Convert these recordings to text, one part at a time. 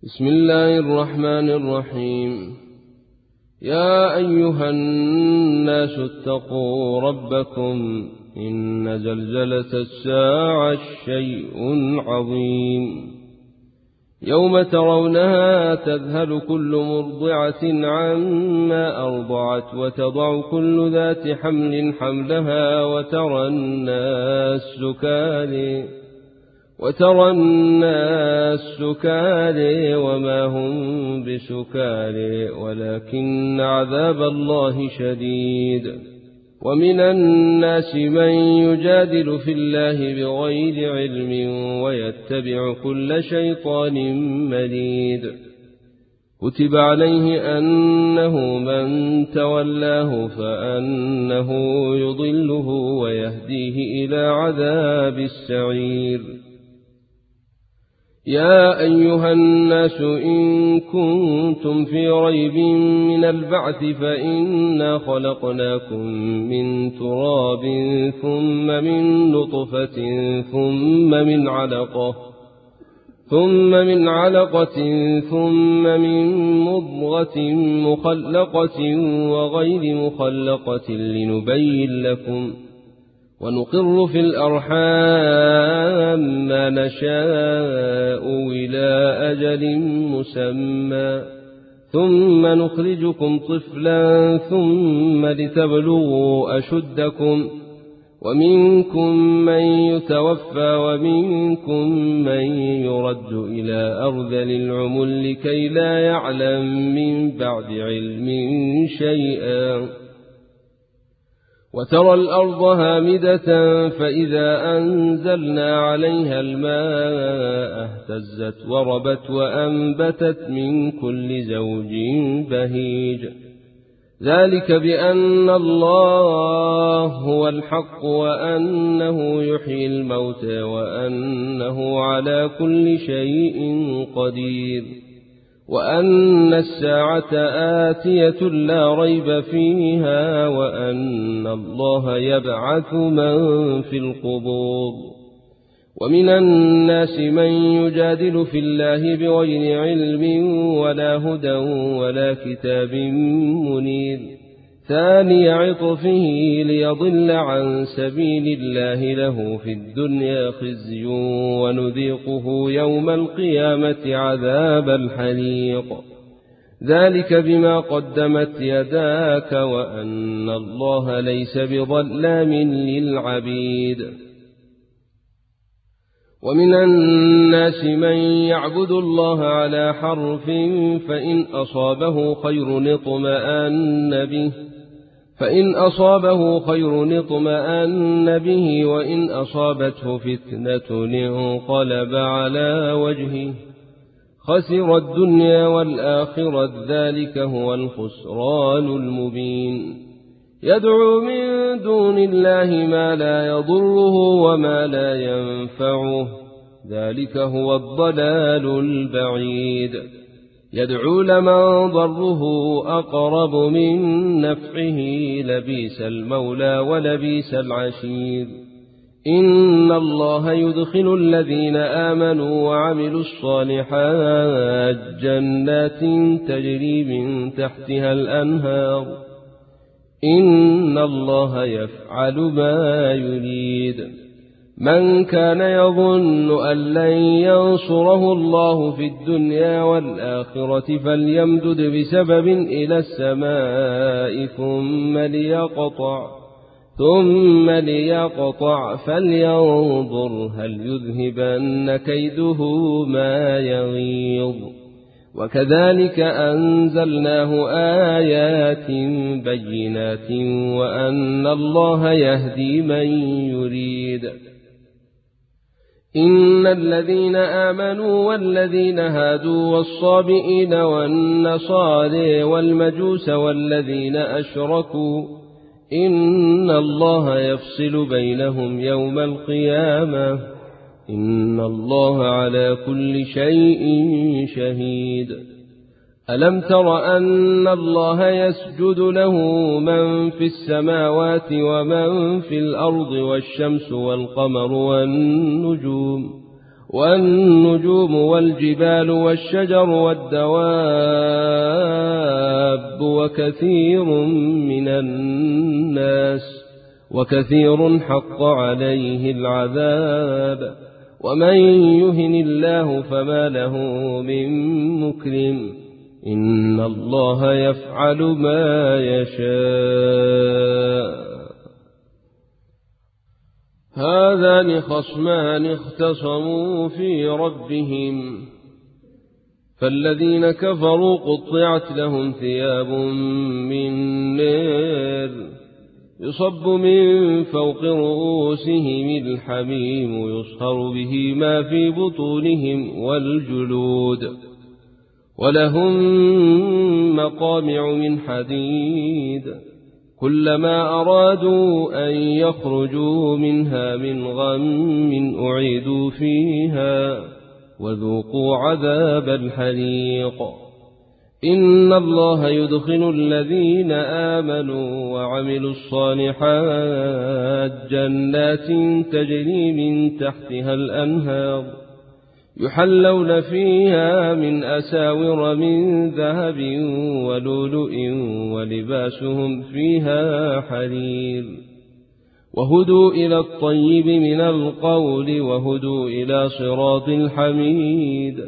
بسم الله الرحمن الرحيم. يا أيها الناس اتقوا ربكم إن زلزلة الساعة شيء عظيم، يوم ترونها تذهل كل مرضعة عما أرضعت وتضع كل ذات حمل حملها وترى الناس سكارى وما هم بسكارى ولكن عذاب الله شديد. ومن الناس من يجادل في الله بغير علم ويتبع كل شيطان مريد. كتب عليه أنه من تولاه فأنه يضله ويهديه إلى عذاب السعير. يا أيها الناس إن كنتم في ريب من البعث فإنا خلقناكم من تراب ثم من نطفة ثم من علقة ثم من مضغة مخلقة وغير مخلقة لنبين لكم، ونقر في الأرحام ما نشاء إلى أجل مسمى ثم نخرجكم طفلا ثم لتبلغوا أشدكم، ومنكم من يتوفى ومنكم من يرد إلى أرذل العمر لكي لا يعلم من بعد علم شيئا. وترى الأرض هامدة فإذا أنزلنا عليها الماء اهتزت وربت وأنبتت من كل زوج بهيج. ذلك بأن الله هو الحق وأنه يحيي الموتى وأنه على كل شيء قدير، وأن الساعة آتية لا ريب فيها، وأن الله يبعث من في القبور. ومن الناس من يجادل في الله بغير علم ولا هدى ولا كتاب منير، ثاني عطفه ليضل عن سبيل الله له في الدنيا خزي ونذيقه يوم القيامة عذاب الحريق. ذلك بما قدمت يداك وأن الله ليس بظلام للعبيد. ومن الناس من يعبد الله على حرف فإن أصابه خير اطمأن به وإن أصابته فتنة انقلب على وجهه خسر الدنيا والآخرة، ذلك هو الخسران المبين. يدعو من دون الله ما لا يضره وما لا ينفعه، ذلك هو الضلال البعيد. يدعو لمن ضره أقرب من نفعه لبئس المولى ولبئس العشير. إن الله يدخل الذين آمنوا وعملوا الصالحات جنات تجري من تحتها الأنهار، إن الله يفعل ما يريد. من كان يظن أن لن ينصره الله في الدنيا والآخرة فليمدد بسبب إلى السماء ثم ليقطع فلينظر هل يذهبن كيده ما يغيظ. وكذلك أنزلناه آيات بينات وأن الله يهدي من يريد. إن الذين آمنوا والذين هادوا والصابئين والنصارى والمجوس والذين أشركوا إن الله يفصل بينهم يوم القيامة، إن الله على كل شيء شهيد. ألم تر أن الله يسجد له من في السماوات ومن في الأرض والشمس والقمر والنجوم والنجوم والجبال والشجر والدواب وكثير من الناس وكثير حق عليه العذاب ومن يهن الله فما له من مكرم إن الله يفعل ما يشاء. هذان خصمان اختصموا في ربهم فالذين كفروا قطعت لهم ثياب من نار يصب من فوق رؤوسهم الحميم يصهر به ما في بطونهم والجلود ولهم مقامع من حديد كلما أرادوا أن يخرجوا منها من غم أعيدوا فيها وذوقوا عذاب الحريق. إن الله يدخل الذين آمنوا وعملوا الصالحات جنات تجري من تحتها الأنهار يحلون فيها من أساور من ذهب ولؤلؤ ولباسهم فيها حرير وهدوا إلى الطيب من القول وهدوا إلى صراط الحميد.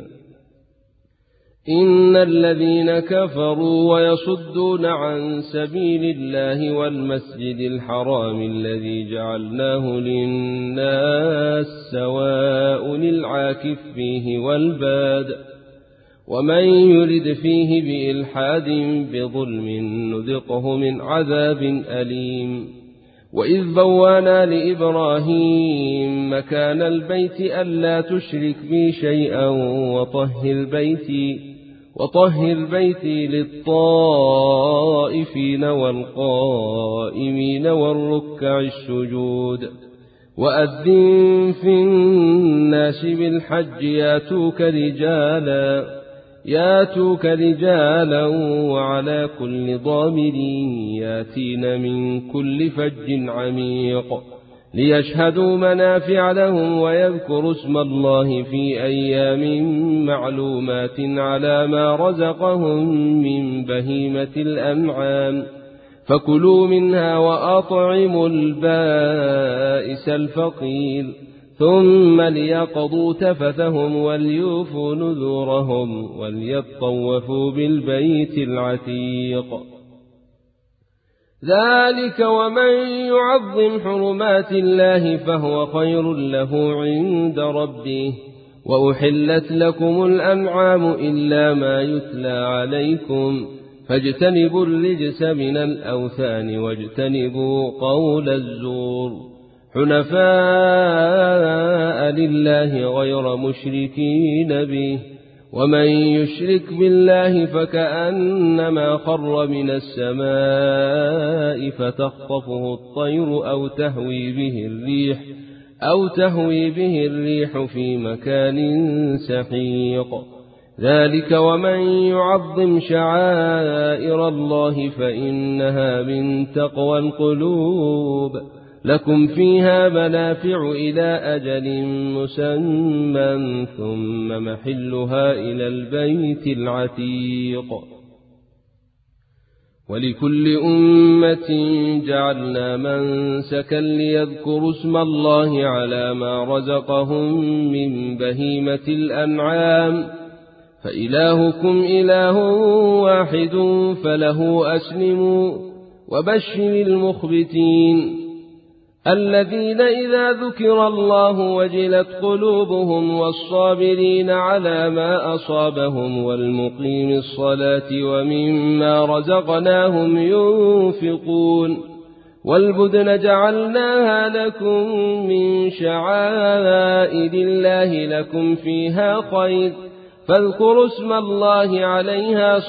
إن الذين كفروا ويصدون عن سبيل الله والمسجد الحرام الذي جعلناه للناس سواء العاكف فيه والباد ومن يرد فيه بإلحاد بظلم نذقه من عذاب أليم. وإذ بوانا لإبراهيم مكان البيت ألا تشرك بي شيئا وطهر بيتي للطائفين والقائمين والركع السجود وأذن في الناس بالحج ياتوك رجالا وعلى كل ضامر ياتين من كل فج عميق ليشهدوا منافع لهم ويذكروا اسم الله في أيام معلومات على ما رزقهم من بهيمة الأنعام فكلوا منها وأطعموا البائس الفقير ثم ليقضوا تفثهم وليوفوا نذورهم وليطوفوا بالبيت العتيق. ذلك ومن يعظم حرمات الله فهو خير له عند ربه. وأحلت لكم الأنعام إلا ما يتلى عليكم فاجتنبوا الرجس من الأوثان واجتنبوا قول الزور حنفاء لله غير مشركين به ومن يشرك بالله فكأنما خر من السماء فتخطفه الطير أو تهوي به الريح في مكان سحيق. ذلك ومن يعظم شعائر الله فإنها من تقوى القلوب. لكم فيها منافع إلى أجل مسمى ثم محلها إلى البيت العتيق. ولكل أمة جعلنا منسكا ليذكروا اسم الله على ما رزقهم من بهيمة الأنعام فإلهكم إله واحد فله أسلموا وبشر المخبتين الذين إذا ذكر الله وجلت قلوبهم والصابرين على ما أصابهم والمقيم الصلاة ومما رزقناهم ينفقون. والبدن جعلناها لكم من شعائر الله لكم فيها خير فاذكروا اسم الله عليها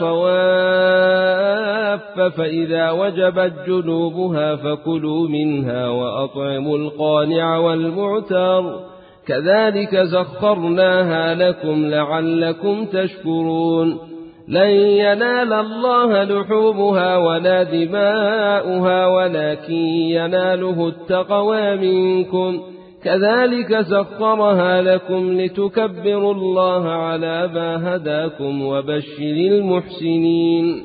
صواف فإذا وجبت جنوبها فكلوا منها وأطعموا القانع والمعتر كذلك سخرناها لكم لعلكم تشكرون. لن ينال الله لحومها ولا دماؤها ولكن يناله التقوى منكم كذلك سخرها لكم لتكبروا الله على ما هداكم وبشر المحسنين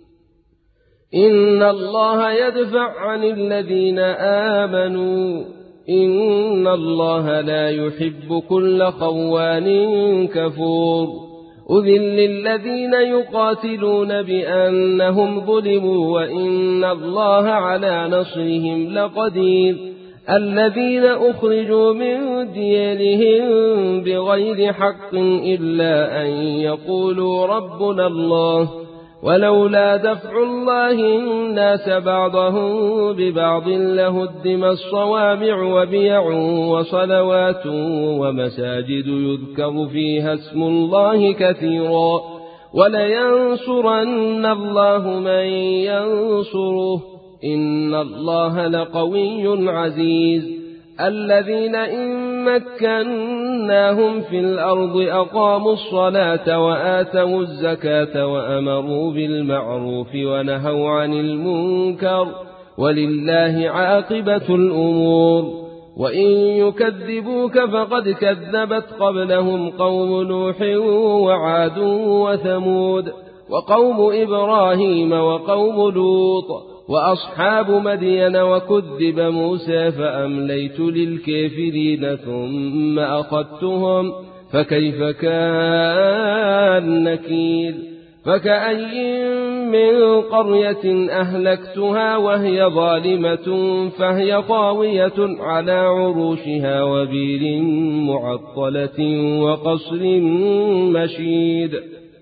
إن الله يدفع عن الذين آمنوا إن الله لا يحب كل خوان كفور أذل للذين يقاتلون بأنهم ظلموا وإن الله على نصرهم لقدير الذين أخرجوا من ديارهم بغير حق إلا أن يقولوا ربنا الله ولولا دفع الله الناس بعضهم ببعض لهدم الصوامع وبيع وصلوات ومساجد يذكر فيها اسم الله كثيرا ولينصرن الله من ينصره إن الله لقوي عزيز الذين إن مكناهم في الأرض أقاموا الصلاة وآتوا الزكاة وأمروا بالمعروف ونهوا عن المنكر ولله عاقبة الأمور وإن يكذبوك فقد كذبت قبلهم قوم نوح وعاد وثمود وقوم إبراهيم وقوم لوط وأصحاب مدين وكذب موسى فأمليت للكافرين ثم أخذتهم فكيف كان نكير فكأي من قرية أهلكتها وهي ظالمة فهي خاوية على عروشها وبير معطلة وقصر مشيد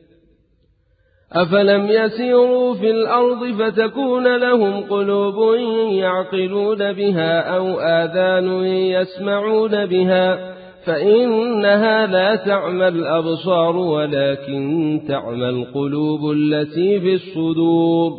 أفلم يسيروا في الأرض فتكون لهم قلوب يعقلون بها أو آذان يسمعون بها فإنها لا تعمى الأبصار ولكن تعمى القلوب التي في الصدور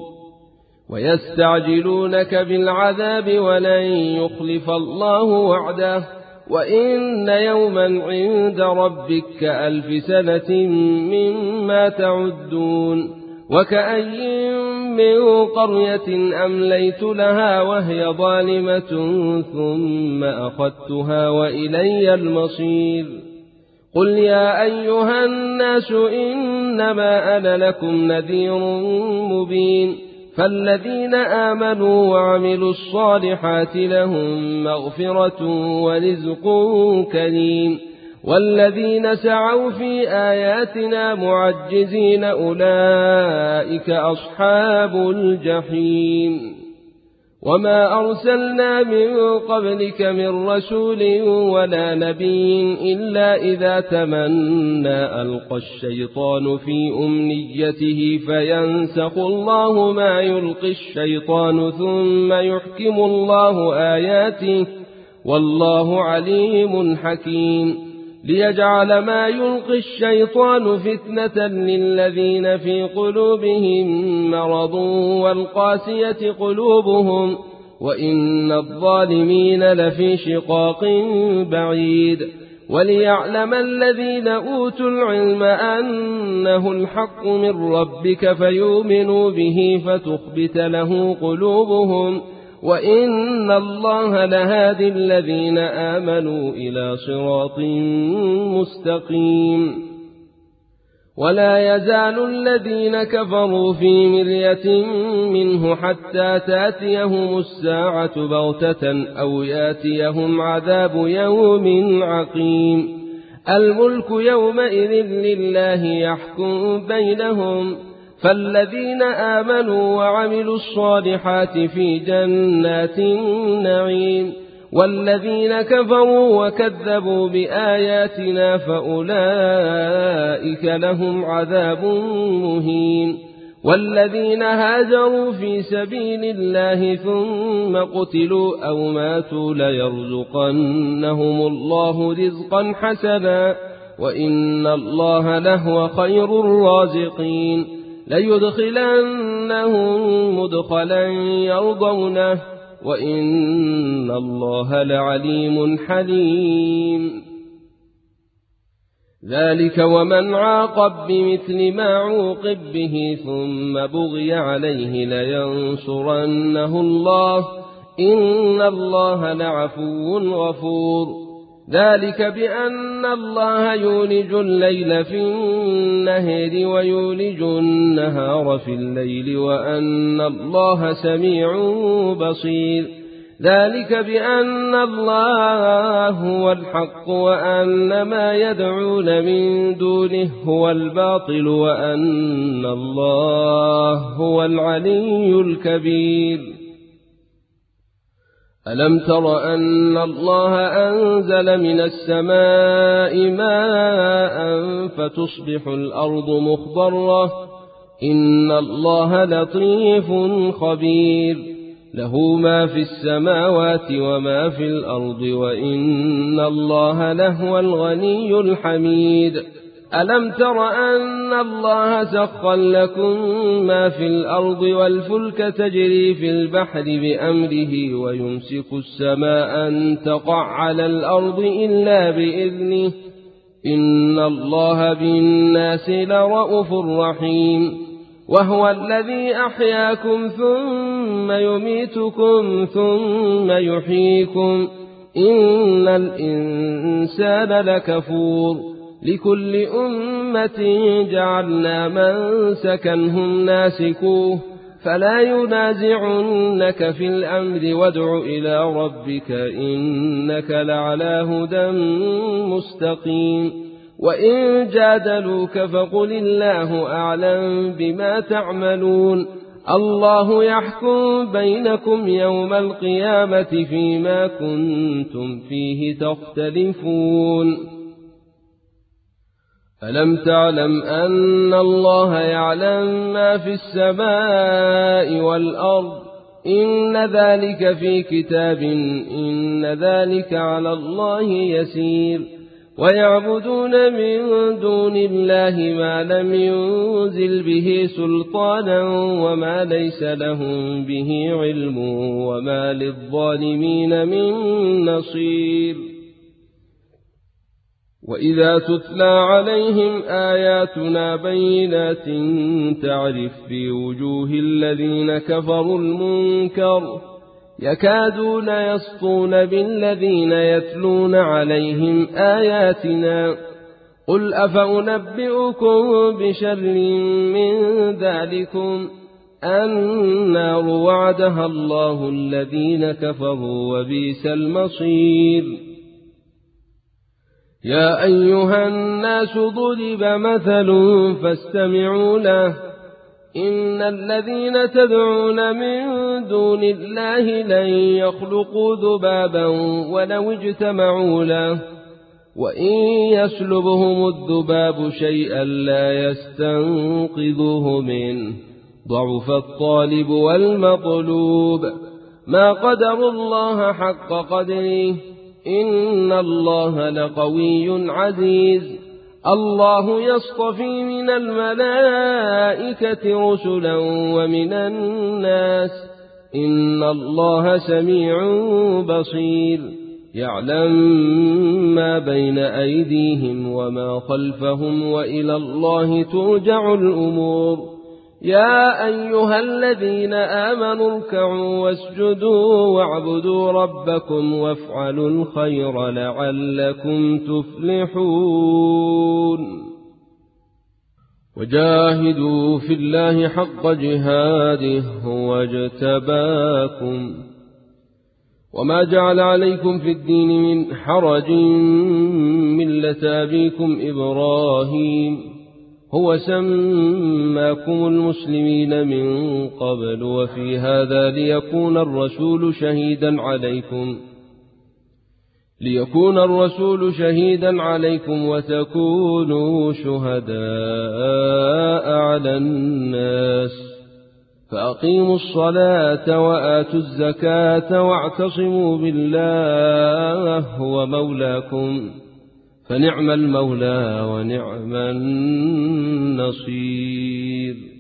ويستعجلونك بالعذاب ولن يخلف الله وعده وإن يوما عند ربك كألف سنة مما تعدون وكأي من قرية أمليت لها وهي ظالمة ثم أخذتها وإلي المصير قل يا أيها الناس إنما أنا لكم نذير مبين فالذين آمنوا وعملوا الصالحات لهم مغفرة ورزق كريم والذين سعوا في آياتنا معجزين أولئك أصحاب الجحيم وما أرسلنا من قبلك من رسول ولا نبي إلا إذا تمنى ألقى الشيطان في أمنيته فينسخ الله ما يلقي الشيطان ثم يحكم الله آياته والله عليم حكيم ليجعل ما يلقي الشيطان فتنة للذين في قلوبهم مرض والقاسية قلوبهم وإن الظالمين لفي شقاق بعيد وليعلم الذين أوتوا العلم أنه الحق من ربك فيؤمنوا به فتخبت له قلوبهم وإن الله لهادي الذين آمنوا إلى صراط مستقيم ولا يزال الذين كفروا في مرية منه حتى تأتيهم الساعة بغتة أو يأتيهم عذاب يوم عقيم الملك يومئذ لله يحكم بينهم فالذين آمنوا وعملوا الصالحات في جنات النعيم والذين كفروا وكذبوا بآياتنا فأولئك لهم عذاب مهين والذين هاجروا في سبيل الله ثم قتلوا أو ماتوا ليرزقنهم الله رزقا حسنا وإن الله لهو خير الرازقين ليدخلنهم مدخلا يرضونه وإن الله لعليم حليم ذلك ومن عاقب بمثل ما عوقب به ثم بغي عليه لينصرنه الله إن الله لعفو غفور ذلك بأن الله يولج الليل في النهار ويولج النهار في الليل وأن الله سميع بصير. ذلك بأن الله هو الحق وأن ما يدعون من دونه هو الباطل وأن الله هو العلي الكبير. ألم تر أن الله أنزل من السماء ماء فتصبح الأرض مخضرة إن الله لطيف خبير له ما في السماوات وما في الأرض وإن الله لهو الغني الحميد. ألم تر أن الله سخر لكم ما في الأرض والفلك تجري في البحر بأمره ويمسك السماء أن تقع على الأرض إلا بإذنه إن الله بالناس لرءوف رحيم. وهو الذي أحياكم ثم يميتكم ثم يحييكم إن الإنسان لكفور. لكل أمة جعلنا منسكا هم ناسكوه فلا ينازعنك في الأمر وادع إلى ربك إنك لعلى هدى مستقيم. وإن جادلوك فقل الله أعلم بما تعملون الله يحكم بينكم يوم القيامة فيما كنتم فيه تختلفون. ألم تعلم أن الله يعلم ما في السماء والأرض إن ذلك في كتاب إن ذلك على الله يسير. ويعبدون من دون الله ما لم ينزل به سلطانا وما ليس لهم به علم وما للظالمين من نصير. وإذا تتلى عليهم آياتنا بينات تعرف في وجوه الذين كفروا المنكر يكادون يسطون بالذين يتلون عليهم آياتنا قل أفأنبئكم بشر من ذلكم النار وعدها الله الذين كفروا وبئس المصير. يا أيها الناس ضرب مثل فاستمعوا له إن الذين تدعون من دون الله لن يخلقوا ذبابا ولو اجتمعوا له وإن يسلبهم الذباب شيئا لا يستنقذوه منه ضعف الطالب والمطلوب ما قدروا الله حق قدره إن الله لقوي عزيز. الله يصطفي من الملائكة رسلا ومن الناس إن الله سميع بصير. يعلم ما بين أيديهم وما خلفهم وإلى الله ترجع الأمور. يا أيها الذين آمنوا اركعوا واسجدوا واعبدوا ربكم وافعلوا الخير لعلكم تفلحون. وجاهدوا في الله حق جهاده هو اجتباكم وما جعل عليكم في الدين من حرج ملة أبيكم إبراهيم هو سماكم المسلمين من قبل وفي هذا ليكون الرسول شهيدا عليكم وتكونوا شهداء على الناس فأقيموا الصلاة وآتوا الزكاة واعتصموا بالله هو مولاكم فنعم المولى ونعم النصير.